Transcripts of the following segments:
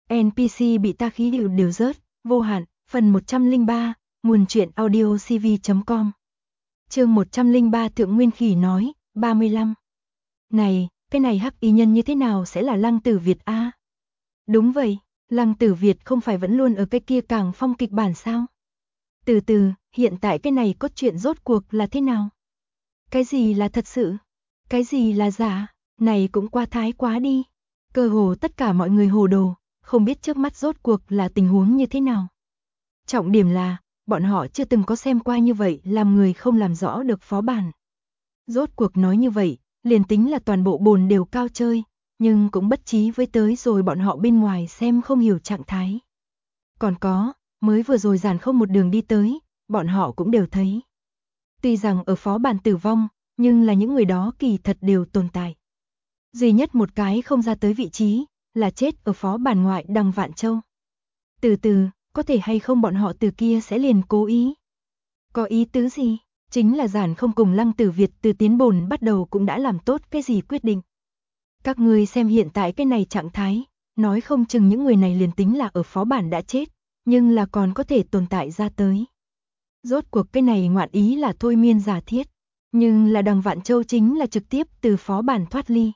NPC bị ta khí đều rớt, vô hạn, phần 103, nguồn truyện audio cv.com. Chương 103 Thượng Nguyên Khỉ nói, 35. Này, cái này hắc y nhân như thế nào sẽ là Lăng Tử Việt a? Đúng vậy, Lăng Tử Việt không phải vẫn luôn ở cái kia Cảng Phong kịch bản sao? Từ từ, hiện tại cái này cốt truyện rốt cuộc là thế nào? Cái gì là thật sự? Cái gì là giả? Này cũng quá thái quá đi. Cơ hồ tất cả mọi người hồ đồ, không biết trước mắt rốt cuộc là tình huống như thế nào. Trọng điểm là, bọn họ chưa từng có xem qua như vậy làm người không làm rõ được phó bản. Rốt cuộc nói như vậy, liền tính là toàn bộ bồn đều cao chơi, nhưng cũng bất trí với tới rồi bọn họ bên ngoài xem không hiểu trạng thái. Còn có, mới vừa rồi giản không một đường đi tới, bọn họ cũng đều thấy. Tuy rằng ở phó bản tử vong, nhưng là những người đó kỳ thật đều tồn tại. Duy nhất một cái không ra tới vị trí, là chết ở phó bản ngoại Đằng Vạn Châu. Từ từ, có thể hay không bọn họ từ kia sẽ liền cố ý. Có ý tứ gì? Chính là giản không cùng Lăng Tử Việt từ tiến bồn bắt đầu cũng đã làm tốt cái gì quyết định. Các ngươi xem hiện tại cái này trạng thái, nói không chừng những người này liền tính là ở phó bản đã chết, nhưng là còn có thể tồn tại ra tới. Rốt cuộc cái này ngoạn ý là thôi miên giả thiết, nhưng là Đằng Vạn Châu chính là trực tiếp từ phó bản thoát ly.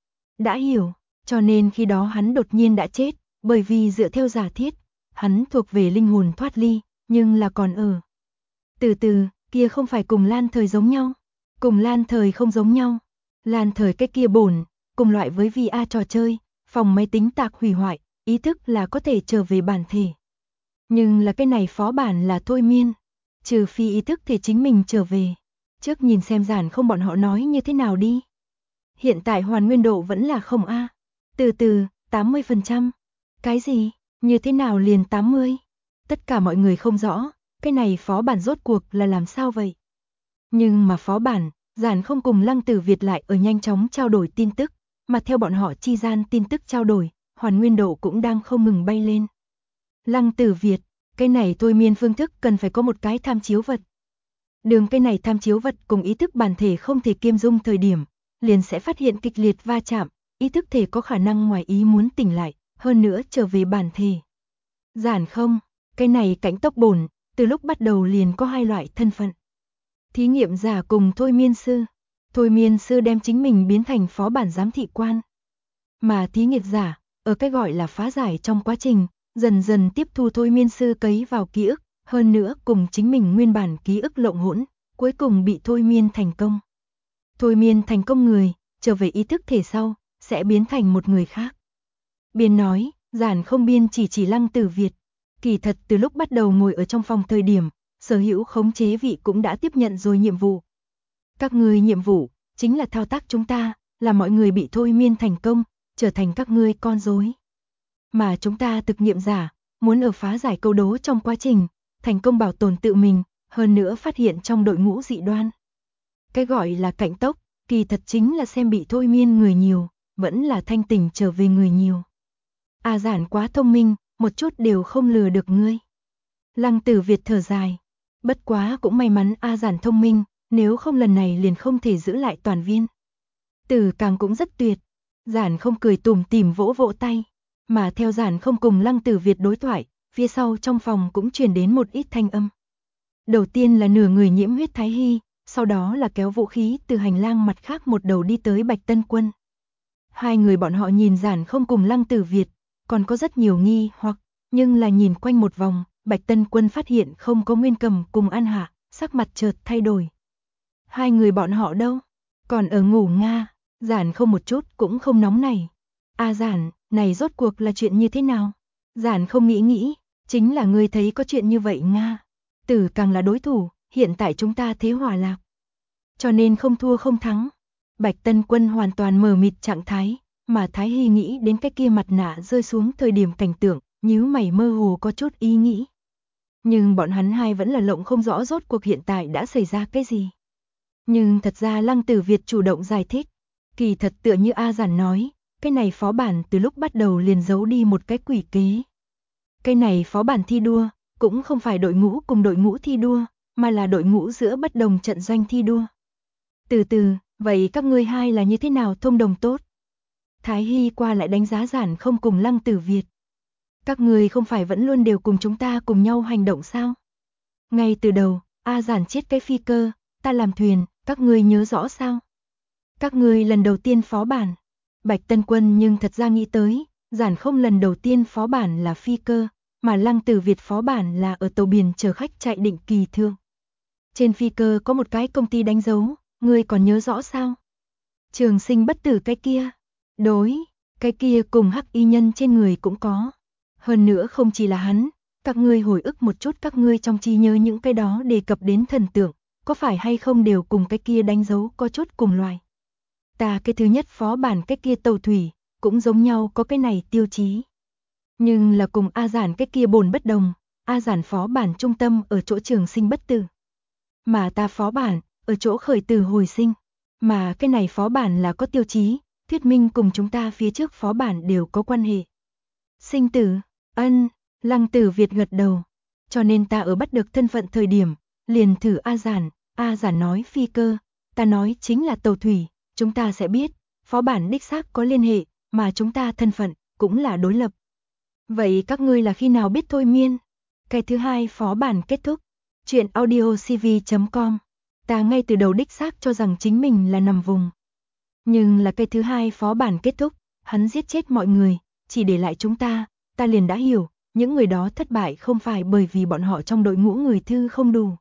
Đã hiểu, cho nên khi đó hắn đột nhiên đã chết, bởi vì dựa theo giả thiết, hắn thuộc về linh hồn thoát ly, nhưng là còn ở. Từ từ, kia không phải cùng Lan Thời giống nhau, cùng Lan Thời không giống nhau. Lan Thời cái kia bổn, cùng loại với VR trò chơi, phòng máy tính tạc hủy hoại, ý thức là có thể trở về bản thể. Nhưng là cái này phó bản là thôi miên, trừ phi ý thức thì chính mình trở về. Trước nhìn xem giản không bọn họ nói như thế nào đi. Hiện tại hoàn nguyên độ vẫn là không a. Từ từ, 80%. Cái gì? Như thế nào liền 80? Tất cả mọi người không rõ, cái này phó bản rốt cuộc là làm sao vậy? Nhưng mà phó bản, giản không cùng Lăng Tử Việt lại ở nhanh chóng trao đổi tin tức, mà theo bọn họ chi gian tin tức trao đổi, hoàn nguyên độ cũng đang không ngừng bay lên. Lăng Tử Việt, cái này thôi miên phương thức cần phải có một cái tham chiếu vật. Đường cái này tham chiếu vật cùng ý thức bản thể không thể kiêm dung thời điểm, liền sẽ phát hiện kịch liệt va chạm, ý thức thể có khả năng ngoài ý muốn tỉnh lại, hơn nữa trở về bản thể. Giản không, cái này cảnh tốc bổn, từ lúc bắt đầu liền có hai loại thân phận. Thí nghiệm giả cùng thôi miên sư. Thôi miên sư đem chính mình biến thành phó bản giám thị quan. Mà thí nghiệm giả, ở cái gọi là phá giải trong quá trình, dần dần tiếp thu thôi miên sư cấy vào ký ức, hơn nữa cùng chính mình nguyên bản ký ức lộn hỗn, cuối cùng bị thôi miên thành công. Thôi miên thành công người, trở về ý thức thể sau, sẽ biến thành một người khác. Biên nói, giản không biên chỉ Lăng Tử Việt. Kỳ thật từ lúc bắt đầu ngồi ở trong phòng thời điểm, sở hữu khống chế vị cũng đã tiếp nhận rồi nhiệm vụ. Các ngươi nhiệm vụ, chính là thao tác chúng ta, là mọi người bị thôi miên thành công, trở thành các ngươi con rối. Mà chúng ta thực nghiệm giả, muốn ở phá giải câu đố trong quá trình, thành công bảo tồn tự mình, hơn nữa phát hiện trong đội ngũ dị đoan. Cái gọi là cảnh tốc, kỳ thật chính là xem bị thôi miên người nhiều, vẫn là thanh tỉnh trở về người nhiều. A giản quá thông minh, một chút đều không lừa được ngươi. Lăng Tử Việt thở dài. Bất quá cũng may mắn A giản thông minh, nếu không lần này liền không thể giữ lại toàn viên. Tử càng cũng rất tuyệt. Giản không cười tủm tỉm vỗ vỗ tay. Mà theo giản không cùng Lăng Tử Việt đối thoại, phía sau trong phòng cũng truyền đến một ít thanh âm. Đầu tiên là nửa người nhiễm huyết Thái Hy, sau đó là kéo vũ khí từ hành lang mặt khác một đầu đi tới Bạch Tân Quân. Hai người bọn họ nhìn giản không cùng Lăng Tử Việt, còn có rất nhiều nghi hoặc, nhưng là nhìn quanh một vòng, Bạch Tân Quân phát hiện không có Nguyên Cầm cùng An Hạ, sắc mặt chợt thay đổi. Hai người bọn họ đâu? Còn ở ngủ nga, giản không một chút cũng không nóng này. A giản, này rốt cuộc là chuyện như thế nào? Giản không nghĩ, chính là ngươi thấy có chuyện như vậy nga. Tử càng là đối thủ, hiện tại chúng ta thế hòa lạc. Cho nên không thua không thắng. Bạch Tân Quân hoàn toàn mờ mịt trạng thái, mà Thái Hy nghĩ đến cái kia mặt nạ rơi xuống thời điểm cảnh tượng, nhíu mày mơ hồ có chút ý nghĩ. Nhưng bọn hắn hai vẫn là lộng không rõ rốt cuộc hiện tại đã xảy ra cái gì. Nhưng thật ra Lăng Tử Việt chủ động giải thích, kỳ thật tựa như A giản nói, cái này phó bản từ lúc bắt đầu liền giấu đi một cái quỷ kế. Cái này phó bản thi đua, cũng không phải đội ngũ cùng đội ngũ thi đua, mà là đội ngũ giữa bất đồng trận doanh thi đua. Từ từ, vậy các ngươi hai là như thế nào thông đồng tốt? Thái Hy qua lại đánh giá giản không cùng Lăng Tử Việt. Các ngươi không phải vẫn luôn đều cùng chúng ta cùng nhau hành động sao? Ngay từ đầu, A Giản chết cái phi cơ, ta làm thuyền, các ngươi nhớ rõ sao? Các ngươi lần đầu tiên phó bản. Bạch Tân Quân nhưng thật ra nghĩ tới, Giản không lần đầu tiên phó bản là phi cơ, mà Lăng Tử Việt phó bản là ở tàu biển chở khách chạy định kỳ thương. Trên phi cơ có một cái công ty đánh dấu, ngươi còn nhớ rõ sao? Trường Sinh Bất Tử cái kia. Đối, cái kia cùng hắc y nhân trên người cũng có. Hơn nữa không chỉ là hắn, các ngươi hồi ức một chút các ngươi trong trí nhớ những cái đó đề cập đến thần tượng, có phải hay không đều cùng cái kia đánh dấu có chút cùng loài. Ta cái thứ nhất phó bản cái kia tàu thủy, cũng giống nhau có cái này tiêu chí. Nhưng là cùng A Giản cái kia bồn bất đồng, A Giản phó bản trung tâm ở chỗ Trường Sinh Bất Tử. Mà ta phó bản, ở chỗ khởi tử hồi sinh. Mà cái này phó bản là có tiêu chí, thuyết minh cùng chúng ta phía trước phó bản đều có quan hệ. Sinh tử, ân, Lăng Tử Việt gật đầu. Cho nên ta ở bắt được thân phận thời điểm, liền thử A Giản nói phi cơ, ta nói chính là tàu thủy, chúng ta sẽ biết, phó bản đích xác có liên hệ, mà chúng ta thân phận, cũng là đối lập. Vậy các ngươi là khi nào biết thôi miên? Cái thứ hai phó bản kết thúc. Chuyện audiocv.com. Ta ngay từ đầu đích xác cho rằng chính mình là nằm vùng. Nhưng là cái thứ hai phó bản kết thúc, hắn giết chết mọi người, chỉ để lại chúng ta liền đã hiểu, những người đó thất bại không phải bởi vì bọn họ trong đội ngũ người thư không đủ,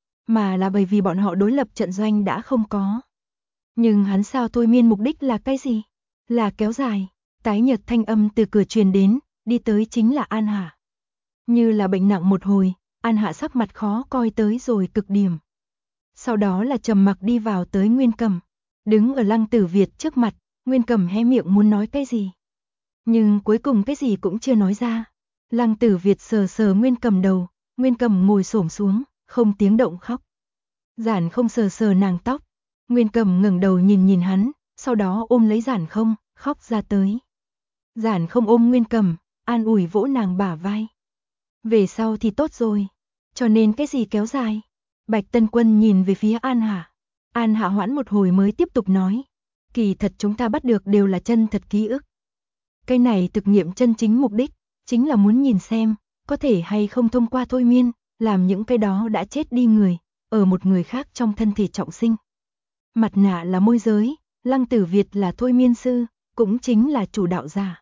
mà là bởi vì bọn họ đối lập trận doanh đã không có. Nhưng hắn sao thôi miên mục đích là cái gì? Là kéo dài, tái nhợt thanh âm từ cửa truyền đến, đi tới chính là An Hạ. Như là bệnh nặng một hồi, An Hạ sắc mặt khó coi tới rồi cực điểm. Sau đó là trầm mặc đi vào tới Nguyên Cầm, đứng ở Lăng Tử Việt trước mặt, Nguyên Cầm hé miệng muốn nói cái gì. Nhưng cuối cùng cái gì cũng chưa nói ra. Lăng Tử Việt sờ sờ Nguyên Cầm đầu, Nguyên Cầm ngồi xổm xuống, không tiếng động khóc. Giản không sờ sờ nàng tóc, Nguyên Cầm ngẩng đầu nhìn nhìn hắn, sau đó ôm lấy Giản không, khóc ra tới. Giản không ôm Nguyên Cầm, an ủi vỗ nàng bả vai. Về sau thì tốt rồi, cho nên cái gì kéo dài? Bạch Tân Quân nhìn về phía An Hạ. An Hạ hoãn một hồi mới tiếp tục nói. Kỳ thật chúng ta bắt được đều là chân thật ký ức. Cái này thực nghiệm chân chính mục đích, chính là muốn nhìn xem, có thể hay không thông qua thôi miên, làm những cái đó đã chết đi người, ở một người khác trong thân thể trọng sinh. Mặt nạ là môi giới, Lăng Tử Việt là thôi miên sư, cũng chính là chủ đạo giả.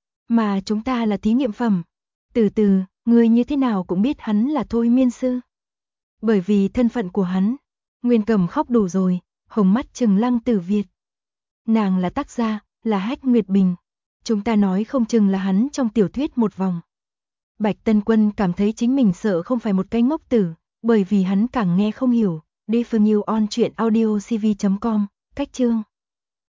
Mà chúng ta là thí nghiệm phẩm. Từ từ, người như thế nào cũng biết hắn là thôi miên sư. Bởi vì thân phận của hắn. Nguyên Cầm khóc đủ rồi, hồng mắt trừng Lăng Tử Việt. Nàng là tác gia, là Hách Nguyệt Bình. Chúng ta nói không chừng là hắn trong tiểu thuyết một vòng. Bạch Tân Quân cảm thấy chính mình sợ không phải một cái ngốc tử, bởi vì hắn càng nghe không hiểu. Đi Phương Yêu on chuyện audiocv.com, cách chương.